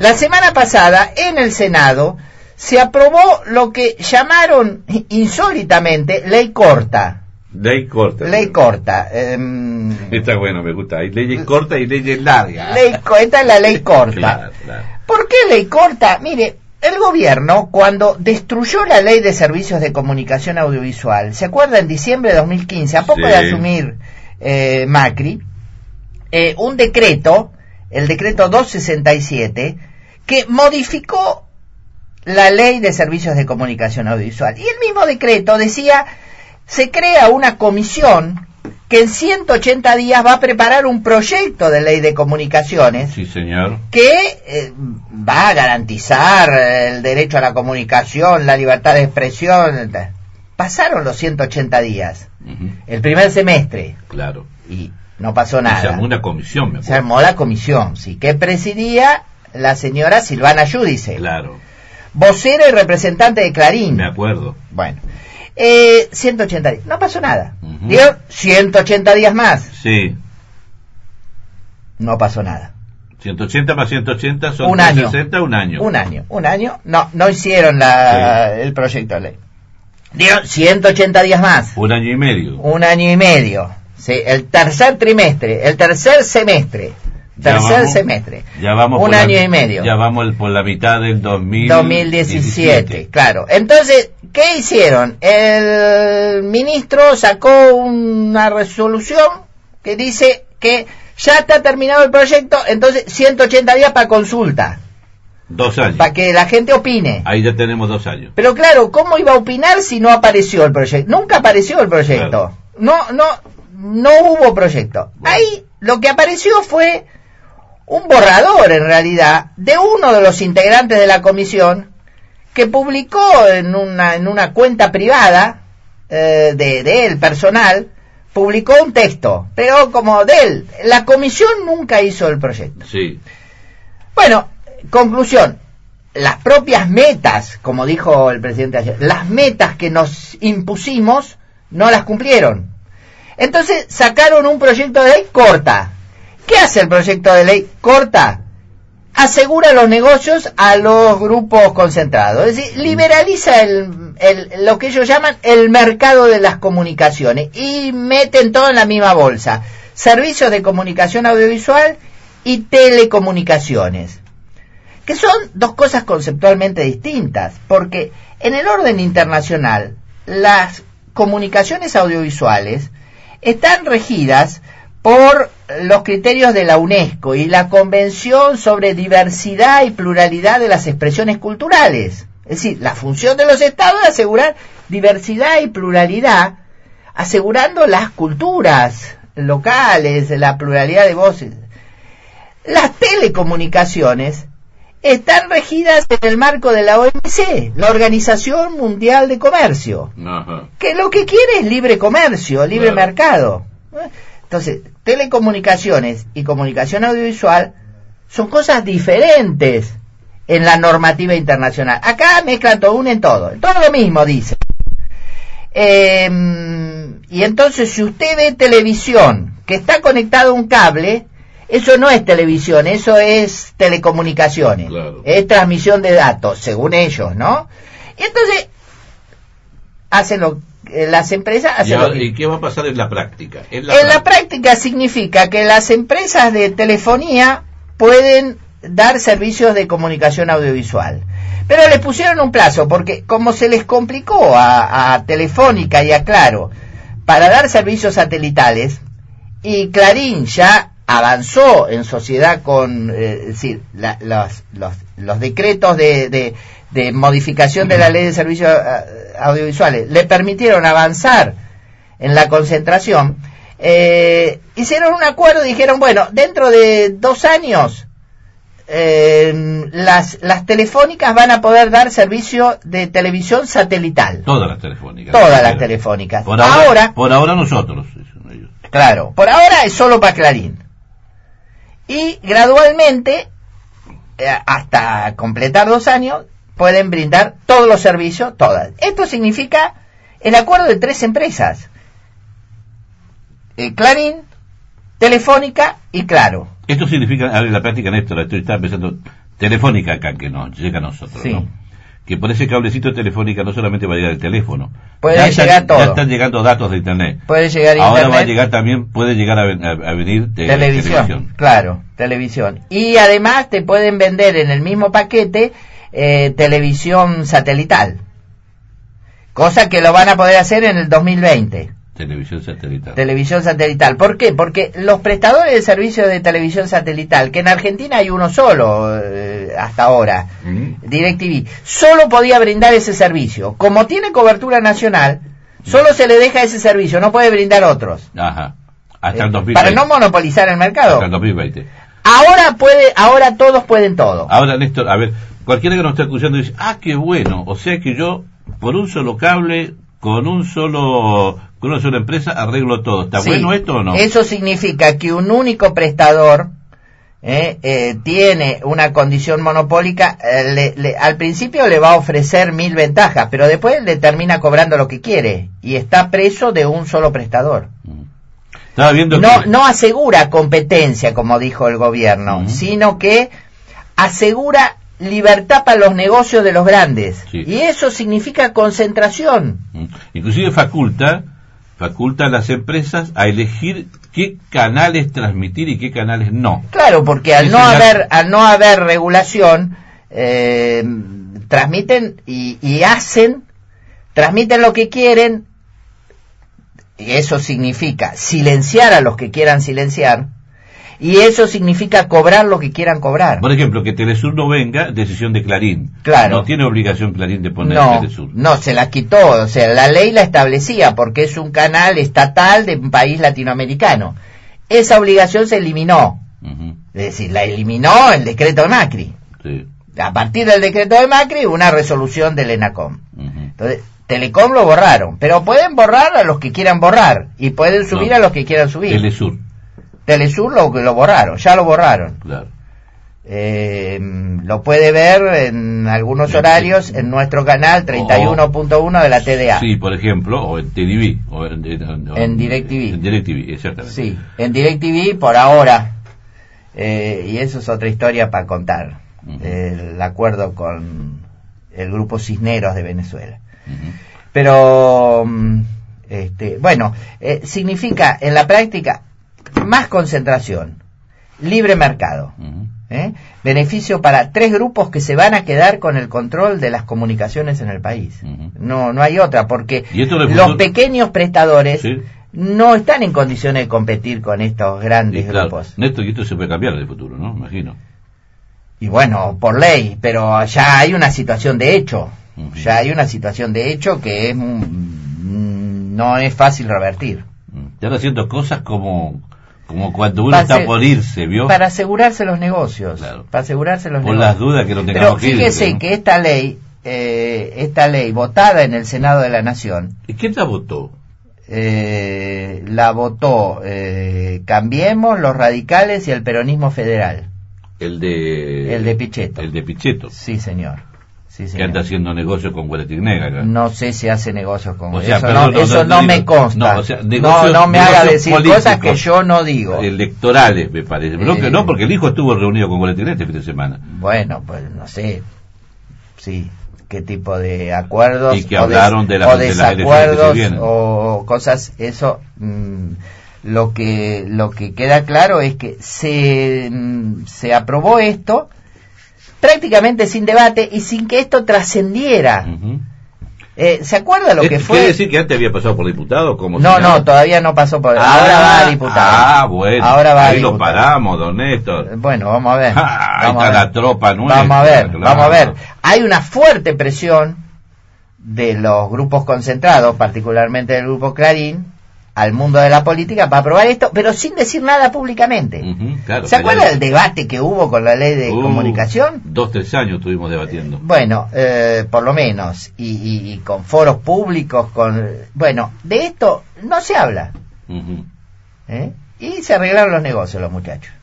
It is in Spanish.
la semana pasada en el Senado se aprobó lo que llamaron insólitamente ley corta. Ley corta. Ley corta. Está bueno, me gusta. Hay leyes cortas y leyes largas. Esta es la ley corta. Claro. ¿Por qué ley corta? Mire, el gobierno, cuando destruyó la ley de servicios de comunicación audiovisual, ¿se acuerda? En diciembre de 2015, a poco de asumir Macri, un decreto, el decreto 267, que modificó la ley de servicios de comunicación audiovisual. Y el mismo decreto decía, se crea una comisión que en 180 días va a preparar un proyecto de ley de comunicaciones. Sí, señor. Que va a garantizar el derecho a la comunicación, la libertad de expresión. Pasaron los 180 días, el primer semestre. Claro. Y no pasó nada. Se armó una comisión, me acuerdo. Se armó la comisión, sí, que presidía la señora Silvana Giudice. Claro. Vocera y representante de Clarín. Me acuerdo. Bueno. 180 días. No pasó nada. ¿Vieron? 180 días más. Sí. No pasó nada. 180 más 180 son un año. 60, un año. Un año. No hicieron el proyecto de ley. Dieron 180 días más. Un año y medio. Un año y medio. Sí, el tercer trimestre, el tercer semestre. Semestre. Ya vamos un año y medio. Ya vamos por la mitad del 2017. Claro. Entonces, ¿qué hicieron? El ministro sacó una resolución que dice que ya está terminado el proyecto, entonces 180 días para consulta. 2 años. Para que la gente opine. Ahí ya tenemos 2 años. Pero claro, ¿cómo iba a opinar si no apareció el proyecto? Nunca apareció el proyecto. Claro. No hubo proyecto. Bueno. Ahí lo que apareció fue un borrador, en realidad, de uno de los integrantes de la comisión que publicó en una cuenta privada de él, personal, publicó un texto, pero como de él. La comisión nunca hizo el proyecto. Sí. Bueno, conclusión. Las propias metas, como dijo el presidente ayer, las metas que nos impusimos no las cumplieron. Entonces sacaron un proyecto de ley corta. ¿Qué hace el proyecto de ley corta? Asegura los negocios a los grupos concentrados. Es decir, liberaliza lo que ellos llaman el mercado de las comunicaciones y meten todo en la misma bolsa. Servicios de comunicación audiovisual y telecomunicaciones. Que son dos cosas conceptualmente distintas. Porque en el orden internacional, las comunicaciones audiovisuales están regidas por los criterios de la UNESCO y la Convención sobre Diversidad y Pluralidad de las Expresiones Culturales. Es decir, la función de los Estados es asegurar diversidad y pluralidad, asegurando las culturas locales, la pluralidad de voces. Las telecomunicaciones están regidas en el marco de la OMC, la Organización Mundial de Comercio, que lo que quiere es libre comercio, libre mercado. Entonces, telecomunicaciones y comunicación audiovisual son cosas diferentes en la normativa internacional. Acá mezclan todo, unen todo lo mismo, dice. Y entonces, si usted ve televisión que está conectado a un cable, eso no es televisión, eso es telecomunicaciones. Claro. Es transmisión de datos, según ellos, ¿no? Y entonces, hacen las empresas hacen ¿Y qué va a pasar en la práctica? En la práctica significa que las empresas de telefonía pueden dar servicios de comunicación audiovisual. Pero les pusieron un plazo, porque como se les complicó a Telefónica y a Claro para dar servicios satelitales, y Clarín ya avanzó en sociedad con es decir, los decretos de modificación de la ley de servicios audiovisuales le permitieron avanzar en la concentración, hicieron un acuerdo y dijeron, bueno, dentro de 2 años las telefónicas van a poder dar servicio de televisión satelital. Todas las telefónicas. Todas las telefónicas. Por ahora nosotros. Claro, por ahora es solo para Clarín. Y gradualmente, hasta completar 2 años, pueden brindar todos los servicios, todas. Esto significa el acuerdo de 3 empresas. Clarín, Telefónica y Claro. Esto significa, a ver, la práctica, Néstor, estaba pensando, Telefónica acá, que nos llega a nosotros, Sí. ¿no? Que por ese cablecito de Telefónica no solamente va a llegar el teléfono. Puede ya llegar todo. Ya están llegando datos de Internet. Puede llegar Ahora internet. va a llegar también, puede llegar a venir Televisión, claro, televisión. Y además te pueden vender en el mismo paquete televisión satelital. Cosa que lo van a poder hacer en el 2020. Televisión satelital. Televisión satelital. ¿Por qué? Porque los prestadores de servicios de televisión satelital, que en Argentina hay uno solo hasta ahora, DirecTV, solo podía brindar ese servicio. Como tiene cobertura nacional, solo se le deja ese servicio, no puede brindar otros. Ajá. Hasta el 2020. Para no monopolizar el mercado. Hasta el 2020. Ahora todos pueden todo. Ahora, Néstor, a ver, cualquiera que nos está escuchando dice, qué bueno, o sea que yo, por un solo cable, con una sola empresa, arreglo todo. ¿Está Sí, bueno esto o no? Eso significa que un único prestador tiene una condición monopólica, al principio le va a ofrecer 1000 ventajas, pero después le termina cobrando lo que quiere y está preso de un solo prestador. Estaba viendo No asegura competencia, como dijo el gobierno, sino que asegura libertad para los negocios de los grandes. Sí. Y eso significa concentración. Inclusive faculta a las empresas a elegir qué canales transmitir y qué canales no. Claro, porque al no haber regulación, transmiten transmiten lo que quieren, y eso significa silenciar a los que quieran silenciar, y eso significa cobrar lo que quieran cobrar. Por ejemplo, que Telesur no venga, decisión de Clarín. Claro. No tiene obligación Clarín de poner Telesur. No, se la quitó, o sea, la ley la establecía porque es un canal estatal de un país latinoamericano. Esa obligación se eliminó. Es decir, la eliminó el decreto de Macri. Sí. A partir del decreto de Macri, una resolución del ENACOM. Entonces, Telecom lo borraron, pero pueden borrar a los que quieran borrar y pueden subir a los que quieran subir. Telesur lo borraron, ya lo borraron. Claro. Lo puede ver en algunos horarios en nuestro canal 31.1 de la TDA. Sí, por ejemplo, o en TDV. En DirecTV. En DirecTV, exactamente. Sí, en DirecTV por ahora. Y eso es otra historia para contar. El acuerdo con el grupo Cisneros de Venezuela. Pero, significa en la práctica más concentración, libre mercado, beneficio para 3 grupos que se van a quedar con el control de las comunicaciones en el país. No hay otra, porque los pequeños prestadores no están en condiciones de competir con estos grandes grupos. Néstor, y esto se puede cambiar en el futuro, ¿no? Imagino. Y bueno, por ley, pero ya hay una situación de hecho. Ya hay una situación de hecho que no es fácil revertir. Están haciendo cosas como cuando uno está por irse, ¿vio? Para asegurarse los negocios. Claro. Para asegurarse los por negocios. las dudas que no tengamos Pero fíjese que esta ley votada en el Senado de la Nación. ¿Y quién la votó? La votó Cambiemos, los radicales y el peronismo federal. El de Pichetto. El de Pichetto. Sí, señor. Sí, que anda haciendo negocios con Guaratinega. No sé si hace negocios con eso. No me consta. No me haga decir cosas que yo no digo. Electorales, me parece. No, porque el hijo estuvo reunido con Guaratinega este fin de semana. Bueno, pues no sé. Sí. Qué tipo de acuerdos. Y que hablaron de desacuerdos o cosas. Eso. Lo que queda claro es que se aprobó esto prácticamente sin debate y sin que esto trascendiera. ¿Se acuerda lo que fue? ¿Quiere decir que antes había pasado por diputado? No, todavía no pasó por... ahora va a diputado. Bueno. Ahora va ahí a lo paramos, don Néstor. Bueno, vamos a ver. Ahí está la tropa nuestra. Vamos a ver. Hay una fuerte presión de los grupos concentrados, particularmente del grupo Clarín, al mundo de la política para aprobar esto, pero sin decir nada públicamente. Claro, ¿Se acuerda del debate que hubo con la ley de comunicación? 2-3 años estuvimos debatiendo. Bueno, por lo menos, y con foros públicos, bueno, de esto no se habla. Y se arreglaron los negocios los muchachos.